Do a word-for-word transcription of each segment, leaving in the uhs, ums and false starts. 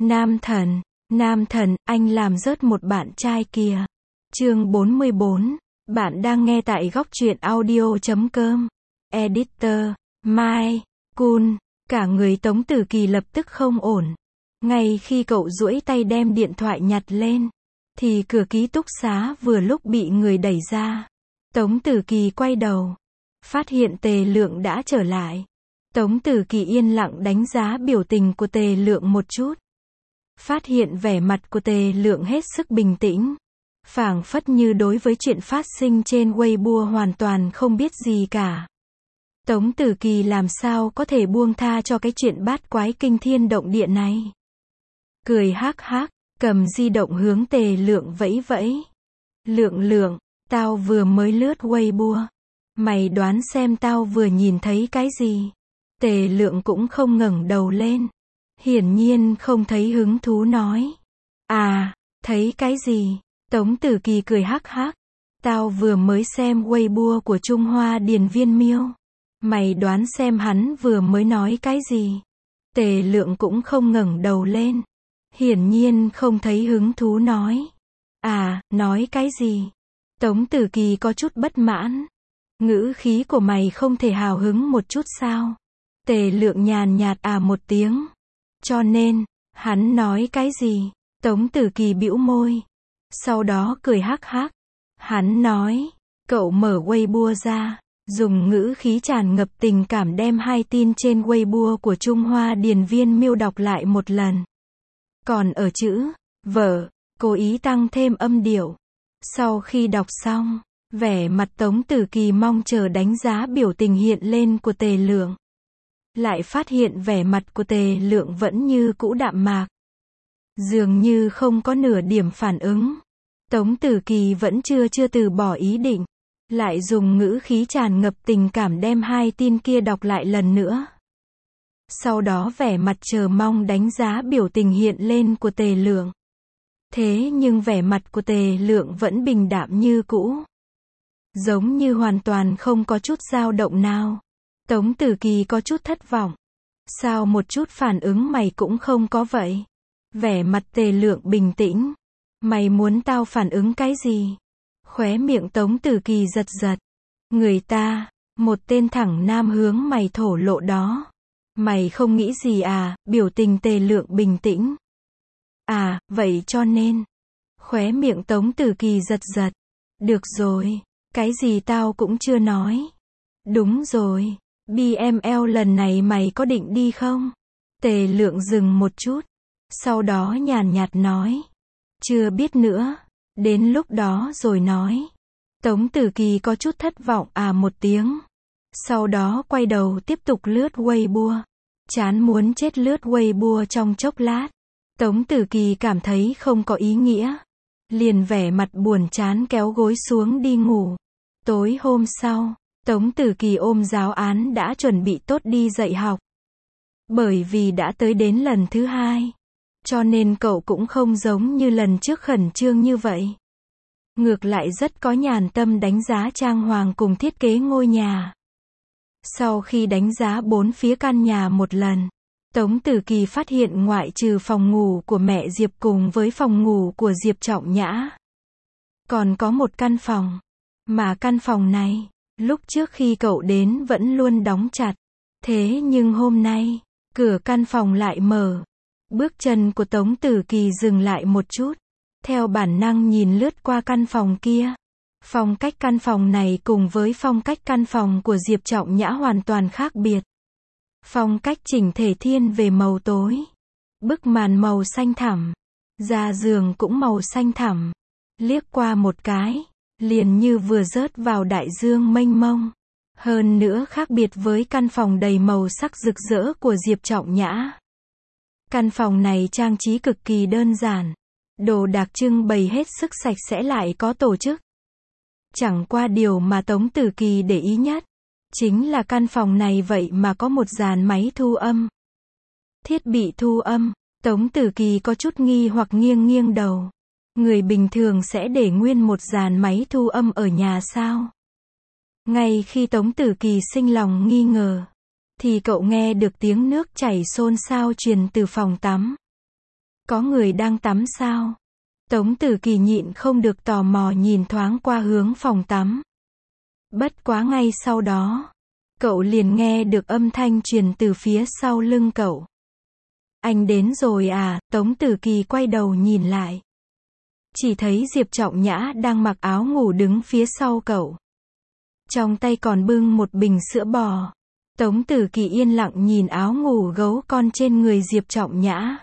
Nam thần, nam thần, anh làm rớt một bạn trai kìa. Chương bốn mươi bốn. Bạn đang nghe tại góc truyện audio chấm com. Editor, Mai, Kun. Cả người Tống Tử Kỳ lập tức không ổn. Ngay khi cậu duỗi tay đem điện thoại nhặt lên, thì cửa ký túc xá vừa lúc bị người đẩy ra. Tống Tử Kỳ quay đầu, phát hiện Tề Lượng đã trở lại. Tống Tử Kỳ yên lặng đánh giá biểu tình của Tề Lượng một chút. Phát hiện vẻ mặt của Tề Lượng hết sức bình tĩnh, phảng phất như đối với chuyện phát sinh trên Weibo hoàn toàn không biết gì cả. Tống Tử Kỳ làm sao có thể buông tha cho cái chuyện bát quái kinh thiên động địa này. Cười hắc hắc, cầm di động hướng Tề Lượng vẫy vẫy. Lượng lượng, tao vừa mới lướt Weibo. Mày đoán xem tao vừa nhìn thấy cái gì? Tề Lượng cũng không ngẩng đầu lên. Hiển nhiên không thấy hứng thú nói. À, thấy cái gì? Tống Tử Kỳ cười hắc hắc. Tao vừa mới xem Weibo của Trung Hoa Điền Viên Miêu. Mày đoán xem hắn vừa mới nói cái gì? Tề Lượng cũng không ngẩng đầu lên. Hiển nhiên không thấy hứng thú nói. À, nói cái gì? Tống Tử Kỳ có chút bất mãn. Ngữ khí của mày không thể hào hứng một chút sao? Tề Lượng nhàn nhạt à một tiếng. Cho nên, hắn nói cái gì? Tống Tử Kỳ bĩu môi. Sau đó cười hắc hắc. Hắn nói, cậu mở Weibo ra, dùng ngữ khí tràn ngập tình cảm đem hai tin trên Weibo của Trung Hoa Điền Viên Miêu đọc lại một lần. Còn ở chữ vợ, cố ý tăng thêm âm điệu. Sau khi đọc xong, vẻ mặt Tống Tử Kỳ mong chờ đánh giá biểu tình hiện lên của Tề Lượng. Lại phát hiện vẻ mặt của Tề Lượng vẫn như cũ đạm mạc. Dường như không có nửa điểm phản ứng. Tống Tử Kỳ vẫn chưa chưa từ bỏ ý định. Lại dùng ngữ khí tràn ngập tình cảm đem hai tin kia đọc lại lần nữa. Sau đó vẻ mặt chờ mong đánh giá biểu tình hiện lên của Tề Lượng. Thế nhưng vẻ mặt của Tề Lượng vẫn bình đạm như cũ. Giống như hoàn toàn không có chút dao động nào. Tống Tử Kỳ có chút thất vọng. Sao một chút phản ứng mày cũng không có vậy? Vẻ mặt Tề Lượng bình tĩnh. Mày muốn tao phản ứng cái gì? Khóe miệng Tống Tử Kỳ giật giật. Người ta, một tên thẳng nam hướng mày thổ lộ đó. Mày không nghĩ gì à? Biểu tình Tề Lượng bình tĩnh. À, vậy cho nên. Khóe miệng Tống Tử Kỳ giật giật. Được rồi, cái gì tao cũng chưa nói. Đúng rồi, bê em lờ lần này mày có định đi không? Tề Lượng dừng một chút. Sau đó nhàn nhạt nói. Chưa biết nữa. Đến lúc đó rồi nói. Tống Tử Kỳ có chút thất vọng à một tiếng. Sau đó quay đầu tiếp tục lướt Weibo. Chán muốn chết lướt Weibo trong chốc lát. Tống Tử Kỳ cảm thấy không có ý nghĩa. Liền vẻ mặt buồn chán kéo gối xuống đi ngủ. Tối hôm sau, Tống Tử Kỳ ôm giáo án đã chuẩn bị tốt đi dạy học. Bởi vì đã tới đến lần thứ hai. Cho nên cậu cũng không giống như lần trước khẩn trương như vậy. Ngược lại rất có nhàn tâm đánh giá trang hoàng cùng thiết kế ngôi nhà. Sau khi đánh giá bốn phía căn nhà một lần, Tống Tử Kỳ phát hiện ngoại trừ phòng ngủ của mẹ Diệp cùng với phòng ngủ của Diệp Trọng Nhã, còn có một căn phòng. Mà căn phòng này, lúc trước khi cậu đến vẫn luôn đóng chặt. Thế nhưng hôm nay, cửa căn phòng lại mở. Bước chân của Tống Tử Kỳ dừng lại một chút. Theo bản năng nhìn lướt qua căn phòng kia. Phong cách căn phòng này cùng với phong cách căn phòng của Diệp Trọng Nhã hoàn toàn khác biệt. Phong cách chỉnh thể thiên về màu tối. Bức màn màu xanh thẳm. Da giường cũng màu xanh thẳm. Liếc qua một cái, liền như vừa rớt vào đại dương mênh mông. Hơn nữa khác biệt với căn phòng đầy màu sắc rực rỡ của Diệp Trọng Nhã. Căn phòng này trang trí cực kỳ đơn giản. Đồ đạc trưng bày hết sức sạch sẽ lại có tổ chức. Chẳng qua điều mà Tống Tử Kỳ để ý nhất, chính là căn phòng này vậy mà có một dàn máy thu âm. Thiết bị thu âm, Tống Tử Kỳ có chút nghi hoặc nghiêng nghiêng đầu. Người bình thường sẽ để nguyên một dàn máy thu âm ở nhà sao? Ngay khi Tống Tử Kỳ sinh lòng nghi ngờ, thì cậu nghe được tiếng nước chảy xôn xao truyền từ phòng tắm. Có người đang tắm sao? Tống Tử Kỳ nhịn không được tò mò nhìn thoáng qua hướng phòng tắm. Bất quá ngay sau đó, cậu liền nghe được âm thanh truyền từ phía sau lưng cậu. Anh đến rồi à? Tống Tử Kỳ quay đầu nhìn lại. Chỉ thấy Diệp Trọng Nhã đang mặc áo ngủ đứng phía sau cậu. Trong tay còn bưng một bình sữa bò. Tống Tử Kỳ yên lặng nhìn áo ngủ gấu con trên người Diệp Trọng Nhã.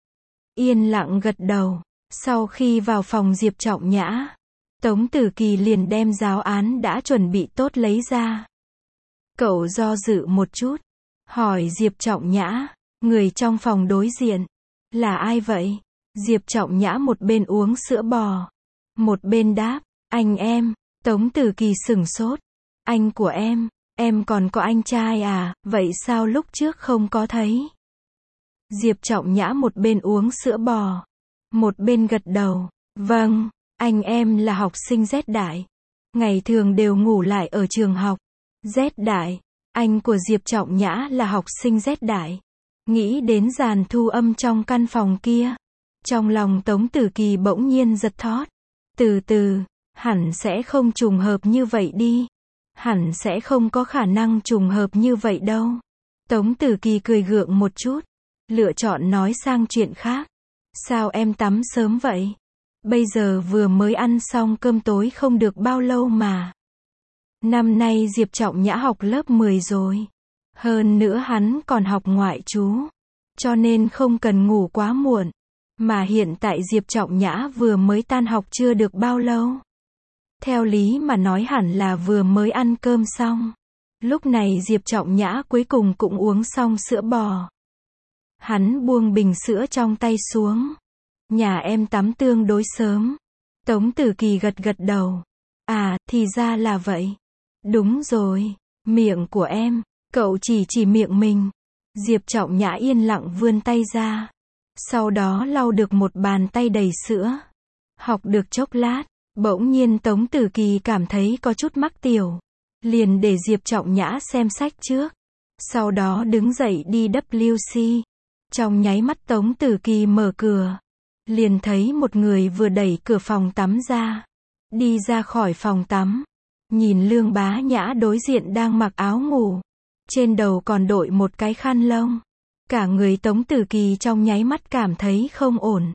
Yên lặng gật đầu. Sau khi vào phòng Diệp Trọng Nhã, Tống Tử Kỳ liền đem giáo án đã chuẩn bị tốt lấy ra. Cậu do dự một chút, hỏi Diệp Trọng Nhã, người trong phòng đối diện, là ai vậy? Diệp Trọng Nhã một bên uống sữa bò, một bên đáp, anh em. Tống Tử Kỳ sửng sốt, anh của em, em còn có anh trai à, vậy sao lúc trước không có thấy? Diệp Trọng Nhã một bên uống sữa bò, một bên gật đầu, vâng, anh em là học sinh Z đại. Ngày thường đều ngủ lại ở trường học. Z đại, anh của Diệp Trọng Nhã là học sinh Z đại. Nghĩ đến dàn thu âm trong căn phòng kia. Trong lòng Tống Tử Kỳ bỗng nhiên giật thót. Từ từ, hẳn sẽ không trùng hợp như vậy đi. Hẳn sẽ không có khả năng trùng hợp như vậy đâu. Tống Tử Kỳ cười gượng một chút. Lựa chọn nói sang chuyện khác. Sao em tắm sớm vậy? Bây giờ vừa mới ăn xong cơm tối không được bao lâu mà. Năm nay Diệp Trọng Nhã học lớp mười rồi. Hơn nữa hắn còn học ngoại trú. Cho nên không cần ngủ quá muộn. Mà hiện tại Diệp Trọng Nhã vừa mới tan học chưa được bao lâu. Theo lý mà nói hẳn là vừa mới ăn cơm xong. Lúc này Diệp Trọng Nhã cuối cùng cũng uống xong sữa bò. Hắn buông bình sữa trong tay xuống. Nhà em tắm tương đối sớm. Tống Tử Kỳ gật gật đầu. À, thì ra là vậy. Đúng rồi, miệng của em. Cậu chỉ chỉ miệng mình. Diệp Trọng Nhã yên lặng vươn tay ra. Sau đó lau được một bàn tay đầy sữa. Học được chốc lát, bỗng nhiên Tống Tử Kỳ cảm thấy có chút mắc tiểu. Liền để Diệp Trọng Nhã xem sách trước. Sau đó đứng dậy đi W C. Trong nháy mắt Tống Tử Kỳ mở cửa. Liền thấy một người vừa đẩy cửa phòng tắm ra. Đi ra khỏi phòng tắm. Nhìn Lương Bá Nhã đối diện đang mặc áo ngủ. Trên đầu còn đội một cái khăn lông. Cả người Tống Tử Kỳ trong nháy mắt cảm thấy không ổn.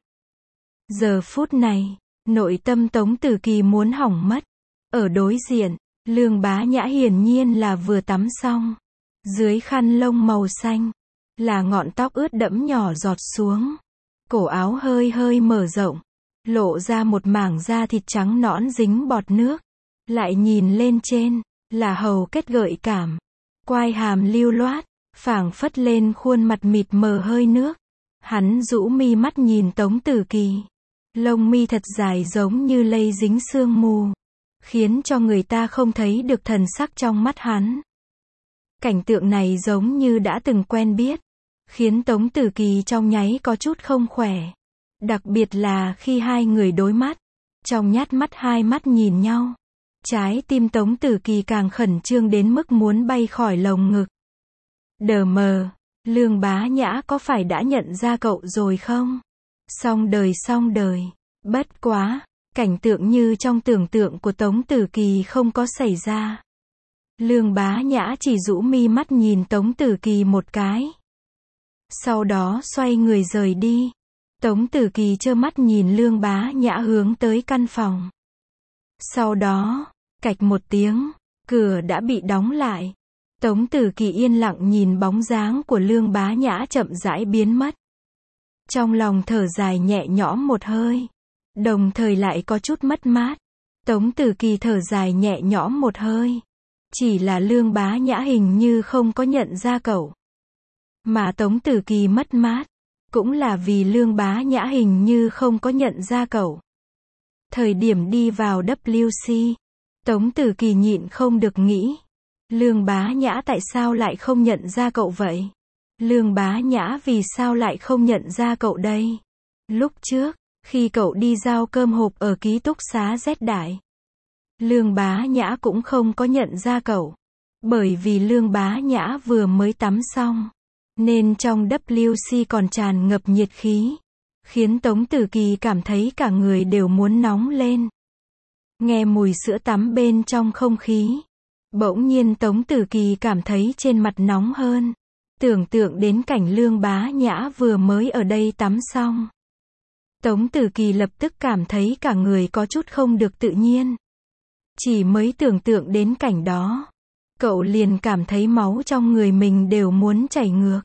Giờ phút này, nội tâm Tống Tử Kỳ muốn hỏng mất. Ở đối diện, Lương Bá Nhã hiển nhiên là vừa tắm xong. Dưới khăn lông màu xanh, là ngọn tóc ướt đẫm nhỏ giọt xuống. Cổ áo hơi hơi mở rộng, lộ ra một mảng da thịt trắng nõn dính bọt nước. Lại nhìn lên trên, là hầu kết gợi cảm. Quai hàm lưu loát, phảng phất lên khuôn mặt mịt mờ hơi nước. Hắn rũ mi mắt nhìn Tống Tử Kỳ. Lông mi thật dài giống như lây dính sương mù. Khiến cho người ta không thấy được thần sắc trong mắt hắn. Cảnh tượng này giống như đã từng quen biết. Khiến Tống Tử Kỳ trong nháy có chút không khỏe. Đặc biệt là khi hai người đối mắt. Trong nhát mắt hai mắt nhìn nhau. Trái tim Tống Tử Kỳ càng khẩn trương đến mức muốn bay khỏi lồng ngực. Đờ mờ, Lương Bá Nhã có phải đã nhận ra cậu rồi không? Xong đời xong đời. Bất quá, cảnh tượng như trong tưởng tượng của Tống Tử Kỳ không có xảy ra. Lương Bá Nhã chỉ rũ mi mắt nhìn Tống Tử Kỳ một cái. Sau đó xoay người rời đi. Tống Tử Kỳ trơ mắt nhìn Lương Bá Nhã hướng tới căn phòng. Sau đó, cạch một tiếng, cửa đã bị đóng lại. Tống Tử Kỳ yên lặng nhìn bóng dáng của Lương Bá Nhã chậm rãi biến mất. Trong lòng thở dài nhẹ nhõm một hơi. Đồng thời lại có chút mất mát. Tống Tử Kỳ thở dài nhẹ nhõm một hơi. Chỉ là Lương Bá Nhã hình như không có nhận ra cậu. Mà Tống Tử Kỳ mất mát, cũng là vì Lương Bá Nhã hình như không có nhận ra cậu. Thời điểm đi vào W C, Tống Tử Kỳ nhịn không được nghĩ. Lương Bá Nhã tại sao lại không nhận ra cậu vậy? Lương Bá Nhã vì sao lại không nhận ra cậu đây? Lúc trước, khi cậu đi giao cơm hộp ở ký túc xá Z đại, Lương Bá Nhã cũng không có nhận ra cậu. Bởi vì Lương Bá Nhã vừa mới tắm xong. Nên trong W C còn tràn ngập nhiệt khí. khiến Tống Tử Kỳ cảm thấy cả người đều muốn nóng lên. Nghe mùi sữa tắm bên trong không khí. Bỗng nhiên Tống Tử Kỳ cảm thấy trên mặt nóng hơn. Tưởng tượng đến cảnh Lương Bá Nhã vừa mới ở đây tắm xong. Tống Tử Kỳ lập tức cảm thấy cả người có chút không được tự nhiên. Chỉ mới tưởng tượng đến cảnh đó, cậu liền cảm thấy máu trong người mình đều muốn chảy ngược.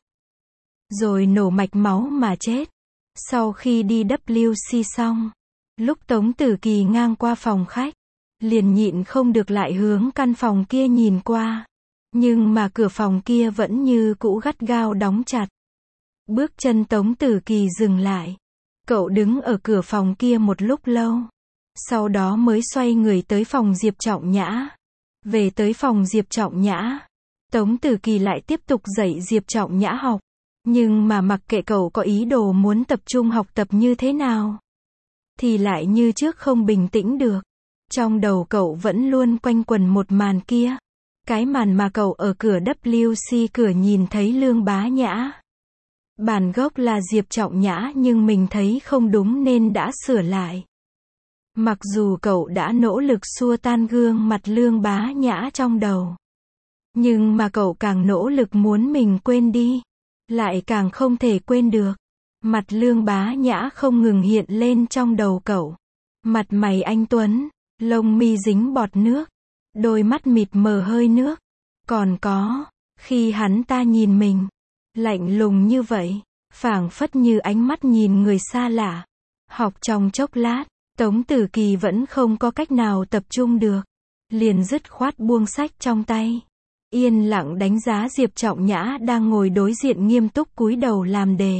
Rồi nổ mạch máu mà chết. Sau khi đi W C xong, lúc Tống Tử Kỳ ngang qua phòng khách, liền nhịn không được lại hướng căn phòng kia nhìn qua. Nhưng mà cửa phòng kia vẫn như cũ gắt gao đóng chặt. Bước chân Tống Tử Kỳ dừng lại. Cậu đứng ở cửa phòng kia một lúc lâu. Sau đó mới xoay người tới phòng Diệp Trọng Nhã. Về tới phòng Diệp Trọng Nhã, Tống Tử Kỳ lại tiếp tục dạy Diệp Trọng Nhã học. Nhưng mà mặc kệ cậu có ý đồ muốn tập trung học tập như thế nào, thì lại như trước không bình tĩnh được. Trong đầu cậu vẫn luôn quanh quẩn một màn kia. Cái màn mà cậu ở cửa W C cửa nhìn thấy Lương Bá Nhã. Bản gốc là Diệp Trọng Nhã nhưng mình thấy không đúng nên đã sửa lại. Mặc dù cậu đã nỗ lực xua tan gương mặt Lương Bá Nhã trong đầu, nhưng mà cậu càng nỗ lực muốn mình quên đi, lại càng không thể quên được. Mặt Lương Bá Nhã không ngừng hiện lên trong đầu cậu. Mặt mày anh tuấn, lông mi dính bọt nước, đôi mắt mịt mờ hơi nước. Còn có, khi hắn ta nhìn mình, lạnh lùng như vậy, phảng phất như ánh mắt nhìn người xa lạ. Học trong chốc lát, Tống Tử Kỳ vẫn không có cách nào tập trung được. Liền dứt khoát buông sách trong tay. Yên lặng đánh giá Diệp Trọng Nhã đang ngồi đối diện nghiêm túc cúi đầu làm đề.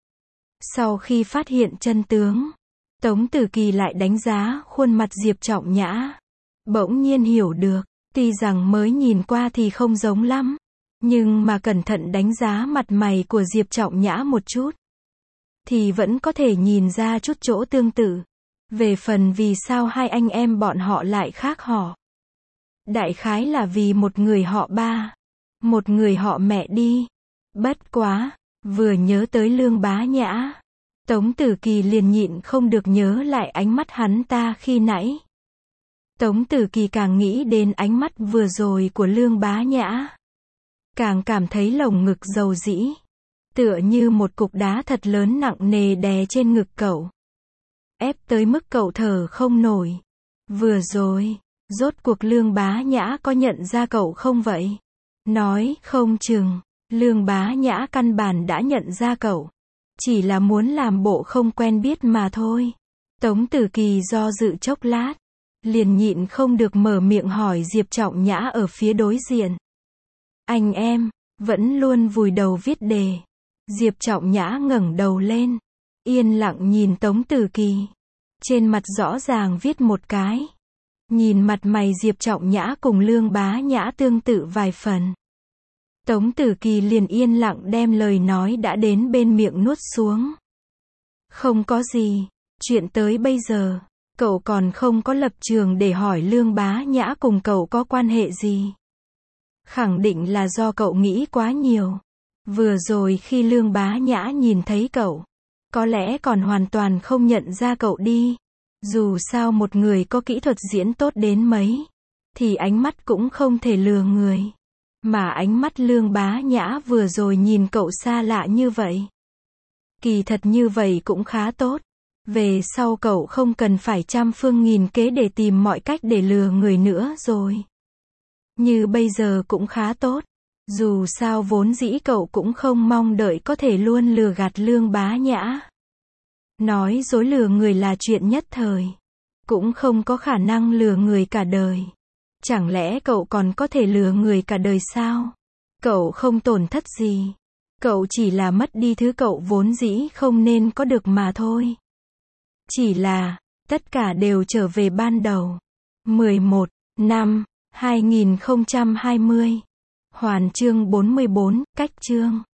Sau khi phát hiện chân tướng, Tống Tử Kỳ lại đánh giá khuôn mặt Diệp Trọng Nhã. Bỗng nhiên hiểu được, tuy rằng mới nhìn qua thì không giống lắm, nhưng mà cẩn thận đánh giá mặt mày của Diệp Trọng Nhã một chút, thì vẫn có thể nhìn ra chút chỗ tương tự. Về phần vì sao hai anh em bọn họ lại khác họ, đại khái là vì một người họ ba, một người họ mẹ đi. Bất quá, vừa nhớ tới Lương Bá Nhã, Tống Tử Kỳ liền nhịn không được nhớ lại ánh mắt hắn ta khi nãy. Tống Tử Kỳ càng nghĩ đến ánh mắt vừa rồi của Lương Bá Nhã, càng cảm thấy lồng ngực dầu dĩ, tựa như một cục đá thật lớn nặng nề đè trên ngực cậu, ép tới mức cậu thở không nổi. Vừa rồi, rốt cuộc Lương Bá Nhã có nhận ra cậu không vậy? Nói không chừng, Lương Bá Nhã căn bản đã nhận ra cậu, chỉ là muốn làm bộ không quen biết mà thôi. Tống Tử Kỳ do dự chốc lát, liền nhịn không được mở miệng hỏi Diệp Trọng Nhã ở phía đối diện. Anh em, vẫn luôn vùi đầu viết đề. Diệp Trọng Nhã ngẩng đầu lên, yên lặng nhìn Tống Tử Kỳ. Trên mặt rõ ràng viết một cái. Nhìn mặt mày Diệp Trọng Nhã cùng Lương Bá Nhã tương tự vài phần. Tống Tử Kỳ liền yên lặng đem lời nói đã đến bên miệng nuốt xuống. Không có gì, chuyện tới bây giờ, cậu còn không có lập trường để hỏi Lương Bá Nhã cùng cậu có quan hệ gì. Khẳng định là do cậu nghĩ quá nhiều. Vừa rồi khi Lương Bá Nhã nhìn thấy cậu, có lẽ còn hoàn toàn không nhận ra cậu đi. Dù sao một người có kỹ thuật diễn tốt đến mấy, thì ánh mắt cũng không thể lừa người. Mà ánh mắt Lương Bá Nhã vừa rồi nhìn cậu xa lạ như vậy. Kỳ thật như vậy cũng khá tốt. Về sau cậu không cần phải trăm phương nghìn kế để tìm mọi cách để lừa người nữa rồi. Như bây giờ cũng khá tốt. Dù sao vốn dĩ cậu cũng không mong đợi có thể luôn lừa gạt Lương Bá Nhã. Nói dối lừa người là chuyện nhất thời, cũng không có khả năng lừa người cả đời. Chẳng lẽ cậu còn có thể lừa người cả đời sao? Cậu không tổn thất gì. Cậu chỉ là mất đi thứ cậu vốn dĩ không nên có được mà thôi. Chỉ là, tất cả đều trở về ban đầu. mười một năm hai nghìn không trăm hai mươi. Hoàn chương bốn mươi bốn, cách chương.